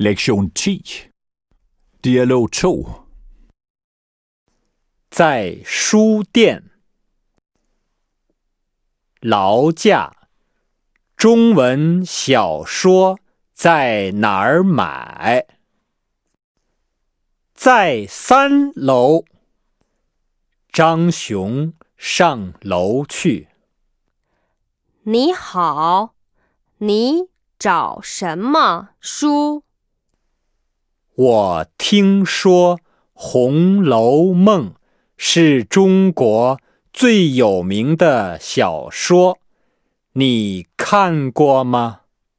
Lektion 10 Dialog 2 在书店。劳驾，中文小说在哪儿买？在3楼。张雄上楼去。 你好，你找什么书？ 我听说《红楼梦》是中国最有名的小说，你看过吗？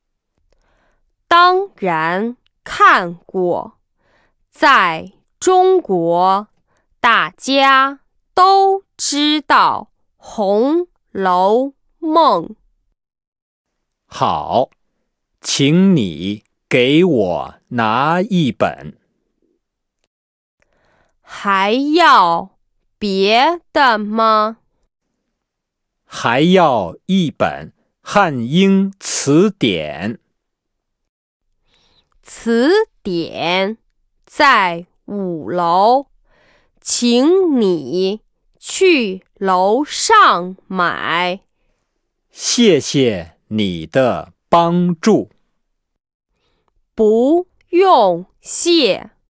当然看过，在中国，大家都知道《红楼梦》。 好，请你给我拿一本。 还要别的吗？ 还要一本汉英词典。 词典在5楼，请你去楼上买。 谢谢你的帮助。 不用谢。